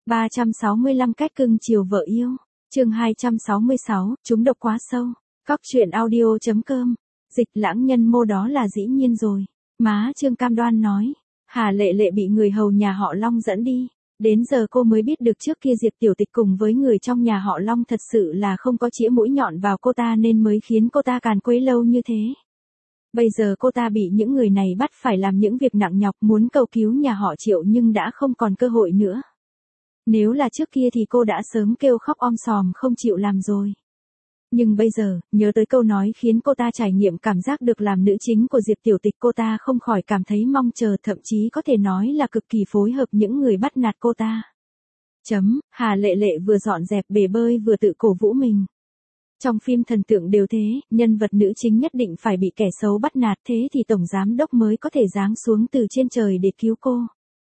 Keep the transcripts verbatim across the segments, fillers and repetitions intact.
ba trăm sáu mươi lăm cách cưng chiều vợ yêu. Chương hai trăm sáu mươi sáu, chúng độc quá sâu. Cóc truyện audio chấm com. Dịch lãng nhân mô đó là dĩ nhiên rồi. Má Trương cam đoan nói. Hà Lệ Lệ bị người hầu nhà họ Long dẫn đi. Đến giờ cô mới biết được trước kia Diệp Tiểu Tịch cùng với người trong nhà họ Long thật sự là không có chĩa mũi nhọn vào cô ta nên mới khiến cô ta càn quấy lâu như thế. Bây giờ cô ta bị những người này bắt phải làm những việc nặng nhọc muốn cầu cứu nhà họ Triệu nhưng đã không còn cơ hội nữa. Nếu là trước kia thì cô đã sớm kêu khóc om sòm không chịu làm rồi. Nhưng bây giờ, nhớ tới câu nói khiến cô ta trải nghiệm cảm giác được làm nữ chính của Diệp Tiểu Tịch, cô ta không khỏi cảm thấy mong chờ, thậm chí có thể nói là cực kỳ phối hợp những người bắt nạt cô ta. Chấm, Hà Lệ Lệ vừa dọn dẹp bể bơi vừa tự cổ vũ mình. Trong phim thần tượng đều thế, nhân vật nữ chính nhất định phải bị kẻ xấu bắt nạt, thế thì tổng giám đốc mới có thể giáng xuống từ trên trời để cứu cô.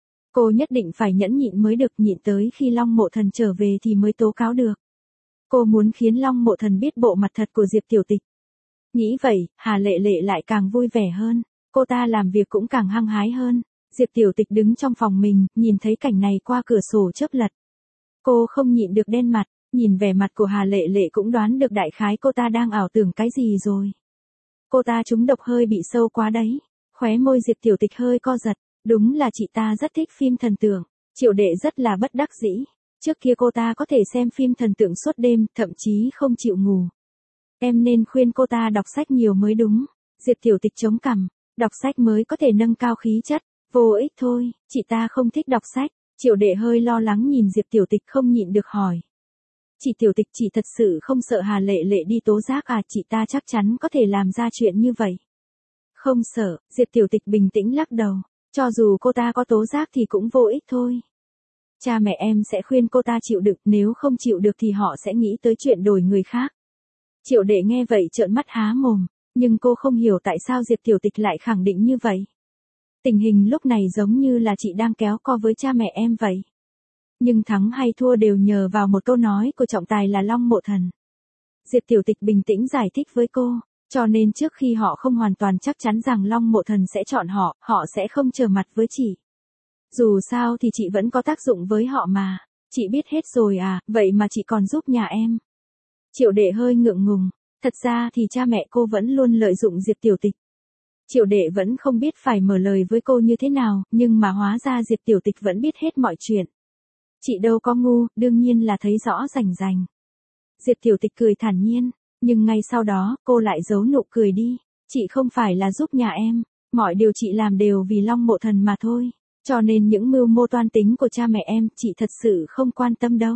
Cô nhất định phải nhẫn nhịn mới được, nhịn tới khi Long Mộ Thần trở về thì mới tố cáo được. Cô muốn khiến Long Mộ Thần biết bộ mặt thật của Diệp Tiểu Tịch. Nghĩ vậy, Hà Lệ Lệ lại càng vui vẻ hơn, cô ta làm việc cũng càng hăng hái hơn. Diệp Tiểu Tịch đứng trong phòng mình, nhìn thấy cảnh này qua cửa sổ chớp lật. Cô không nhịn được đen mặt, nhìn vẻ mặt của Hà Lệ Lệ cũng đoán được đại khái cô ta đang ảo tưởng cái gì rồi. Cô ta trúng độc hơi bị sâu quá đấy. Khóe môi Diệp Tiểu Tịch hơi co giật, đúng là chị ta rất thích phim thần tượng. Triệu Đệ rất là bất đắc dĩ. Trước kia cô ta có thể xem phim thần tượng suốt đêm, thậm chí không chịu ngủ. Em nên khuyên cô ta đọc sách nhiều mới đúng. Diệp Tiểu Tịch chống cằm, đọc sách mới có thể nâng cao khí chất. Vô ích thôi, chị ta không thích đọc sách. Triệu Đệ hơi lo lắng nhìn Diệp Tiểu Tịch không nhịn được hỏi. Chị Tiểu Tịch chỉ thật sự không sợ Hà Lệ Lệ đi tố giác à? Chị ta chắc chắn có thể làm ra chuyện như vậy. Không sợ, Diệp Tiểu Tịch bình tĩnh lắc đầu. Cho dù cô ta có tố giác thì cũng vô ích thôi. Cha mẹ em sẽ khuyên cô ta chịu đựng, nếu không chịu được thì họ sẽ nghĩ tới chuyện đổi người khác. Triệu Đệ nghe vậy trợn mắt há mồm, nhưng cô không hiểu tại sao Diệp Tiểu Tịch lại khẳng định như vậy. Tình hình lúc này giống như là chị đang kéo co với cha mẹ em vậy. Nhưng thắng hay thua đều nhờ vào một câu nói của trọng tài là Long Mộ Thần. Diệp Tiểu Tịch bình tĩnh giải thích với cô, cho nên trước khi họ không hoàn toàn chắc chắn rằng Long Mộ Thần sẽ chọn họ, họ sẽ không trở mặt với chị. Dù sao thì chị vẫn có tác dụng với họ mà. Chị biết hết rồi à, vậy mà chị còn giúp nhà em. Triệu Đệ hơi ngượng ngùng, thật ra thì cha mẹ cô vẫn luôn lợi dụng Diệp Tiểu Tịch. Triệu Đệ vẫn không biết phải mở lời với cô như thế nào, nhưng mà hóa ra Diệp Tiểu Tịch vẫn biết hết mọi chuyện. Chị đâu có ngu, đương nhiên là thấy rõ rành rành. Diệp Tiểu Tịch cười thản nhiên, nhưng ngay sau đó, cô lại giấu nụ cười đi. Chị không phải là giúp nhà em, mọi điều chị làm đều vì Long Mộ Thần mà thôi. Cho nên những mưu mô toan tính của cha mẹ em, chị thật sự không quan tâm đâu.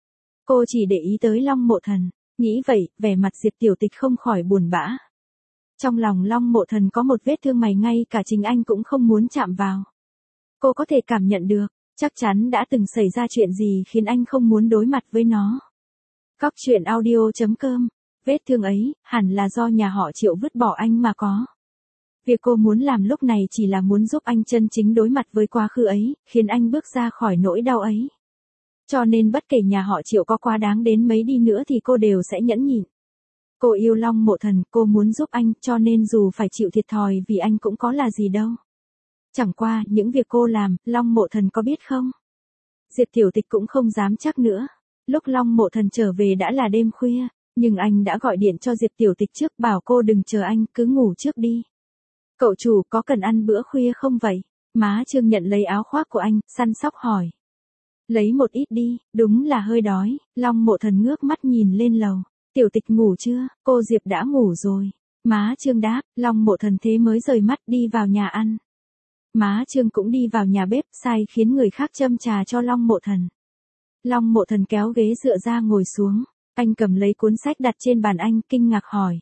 Cô chỉ để ý tới Long Mộ Thần. Nghĩ vậy, vẻ mặt Diệp Tiểu Tịch không khỏi buồn bã. Trong lòng Long Mộ Thần có một vết thương mày ngay cả chính anh cũng không muốn chạm vào. Cô có thể cảm nhận được, chắc chắn đã từng xảy ra chuyện gì khiến anh không muốn đối mặt với nó. Cóc truyện audio chấm com. Vết thương ấy, hẳn là do nhà họ Triệu vứt bỏ anh mà có. Việc cô muốn làm lúc này chỉ là muốn giúp anh chân chính đối mặt với quá khứ ấy, khiến anh bước ra khỏi nỗi đau ấy. Cho nên bất kể nhà họ Triệu có quá đáng đến mấy đi nữa thì cô đều sẽ nhẫn nhịn. Cô yêu Long Mộ Thần, cô muốn giúp anh, cho nên dù phải chịu thiệt thòi vì anh cũng có là gì đâu. Chẳng qua, những việc cô làm, Long Mộ Thần có biết không? Diệp Tiểu Tịch cũng không dám chắc nữa. Lúc Long Mộ Thần trở về đã là đêm khuya, nhưng anh đã gọi điện cho Diệp Tiểu Tịch trước bảo cô đừng chờ anh, cứ ngủ trước đi. Cậu chủ có cần ăn bữa khuya không vậy? Má Trương nhận lấy áo khoác của anh, săn sóc hỏi. Lấy một ít đi, đúng là hơi đói. Long Mộ Thần ngước mắt nhìn lên lầu. Tiểu Tịch ngủ chưa? Cô Diệp đã ngủ rồi. Má Trương đáp, Long Mộ Thần thế mới rời mắt đi vào nhà ăn. Má Trương cũng đi vào nhà bếp, sai khiến người khác châm trà cho Long Mộ Thần. Long Mộ Thần kéo ghế dựa ra ngồi xuống. Anh cầm lấy cuốn sách đặt trên bàn anh, kinh ngạc hỏi.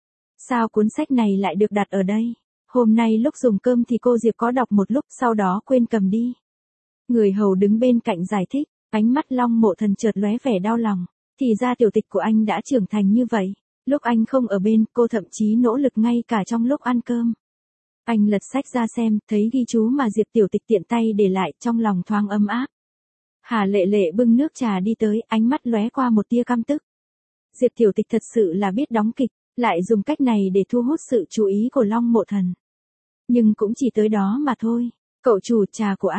Sao cuốn sách này lại được đặt ở đây? Hôm nay lúc dùng cơm thì cô Diệp có đọc một lúc, sau đó quên cầm đi. Người hầu đứng bên cạnh giải thích, ánh mắt Long Mộ Thần chợt lóe vẻ đau lòng. Thì ra Tiểu Tịch của anh đã trưởng thành như vậy. Lúc anh không ở bên, cô thậm chí nỗ lực ngay cả trong lúc ăn cơm. Anh lật sách ra xem, thấy ghi chú mà Diệp Tiểu Tịch tiện tay để lại, trong lòng thoáng ấm áp. Hà Lệ Lệ bưng nước trà đi tới, ánh mắt lóe qua một tia căm tức. Diệp Tiểu Tịch thật sự là biết đóng kịch, lại dùng cách này để thu hút sự chú ý của Long Mộ Thần. Nhưng cũng chỉ tới đó mà thôi. Cậu chủ, trà của anh.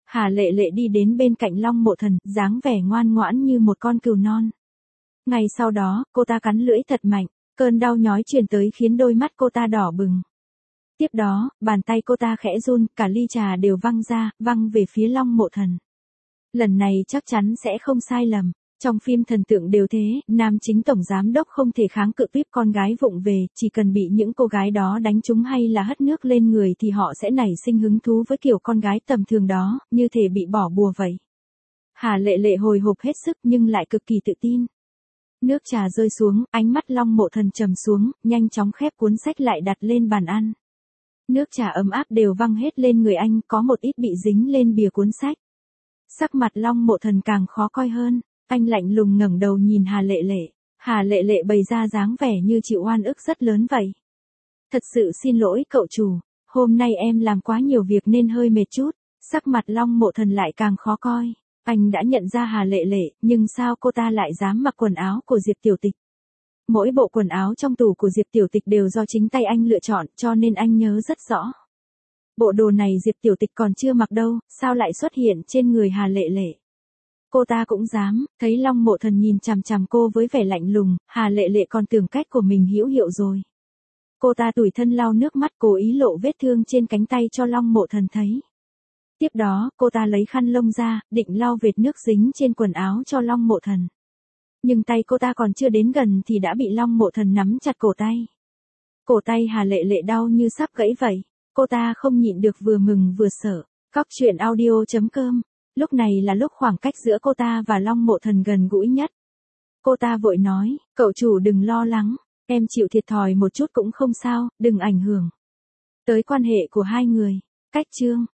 Hà Lệ Lệ đi đến bên cạnh Long Mộ Thần, dáng vẻ ngoan ngoãn như một con cừu non. Ngay sau đó, cô ta cắn lưỡi thật mạnh, cơn đau nhói truyền tới khiến đôi mắt cô ta đỏ bừng. Tiếp đó, bàn tay cô ta khẽ run, cả ly trà đều văng ra, văng về phía Long Mộ Thần. Lần này chắc chắn sẽ không sai lầm. Trong phim thần tượng đều thế, nam chính tổng giám đốc không thể kháng cự tiếp con gái vụng về, chỉ cần bị những cô gái đó đánh trúng hay là hất nước lên người thì họ sẽ nảy sinh hứng thú với kiểu con gái tầm thường đó, như thể bị bỏ bùa vậy. Hà Lệ Lệ hồi hộp hết sức nhưng lại cực kỳ tự tin. Nước trà rơi xuống, ánh mắt Long Mộ Thần trầm xuống, nhanh chóng khép cuốn sách lại đặt lên bàn ăn. Nước trà ấm áp đều văng hết lên người anh, có một ít bị dính lên bìa cuốn sách. Sắc mặt Long Mộ Thần càng khó coi hơn. Anh lạnh lùng ngẩng đầu nhìn Hà Lệ Lệ. Hà Lệ Lệ bày ra dáng vẻ như chịu oan ức rất lớn vậy. Thật sự xin lỗi cậu chủ, hôm nay em làm quá nhiều việc nên hơi mệt chút. Sắc mặt Long Mộ Thần lại càng khó coi. Anh đã nhận ra Hà Lệ Lệ, nhưng sao cô ta lại dám mặc quần áo của Diệp Tiểu Tịch? Mỗi bộ quần áo trong tủ của Diệp Tiểu Tịch đều do chính tay anh lựa chọn, cho nên anh nhớ rất rõ. Bộ đồ này Diệp Tiểu Tịch còn chưa mặc đâu, sao lại xuất hiện trên người Hà Lệ Lệ? Cô ta cũng dám, thấy Long Mộ Thần nhìn chằm chằm cô với vẻ lạnh lùng, Hà Lệ Lệ còn tưởng cách của mình hữu hiệu rồi. Cô ta tủi thân lau nước mắt cố ý lộ vết thương trên cánh tay cho Long Mộ Thần thấy. Tiếp đó, cô ta lấy khăn lông ra, định lau vệt nước dính trên quần áo cho Long Mộ Thần. Nhưng tay cô ta còn chưa đến gần thì đã bị Long Mộ Thần nắm chặt cổ tay. Cổ tay Hà Lệ Lệ đau như sắp gãy vậy, cô ta không nhịn được vừa mừng vừa sợ. Cóc truyện audio chấm com. Lúc này là lúc khoảng cách giữa cô ta và Long Mộ Thần gần gũi nhất. Cô ta vội nói, cậu chủ đừng lo lắng, em chịu thiệt thòi một chút cũng không sao, đừng ảnh hưởng tới quan hệ của hai người. Cách chương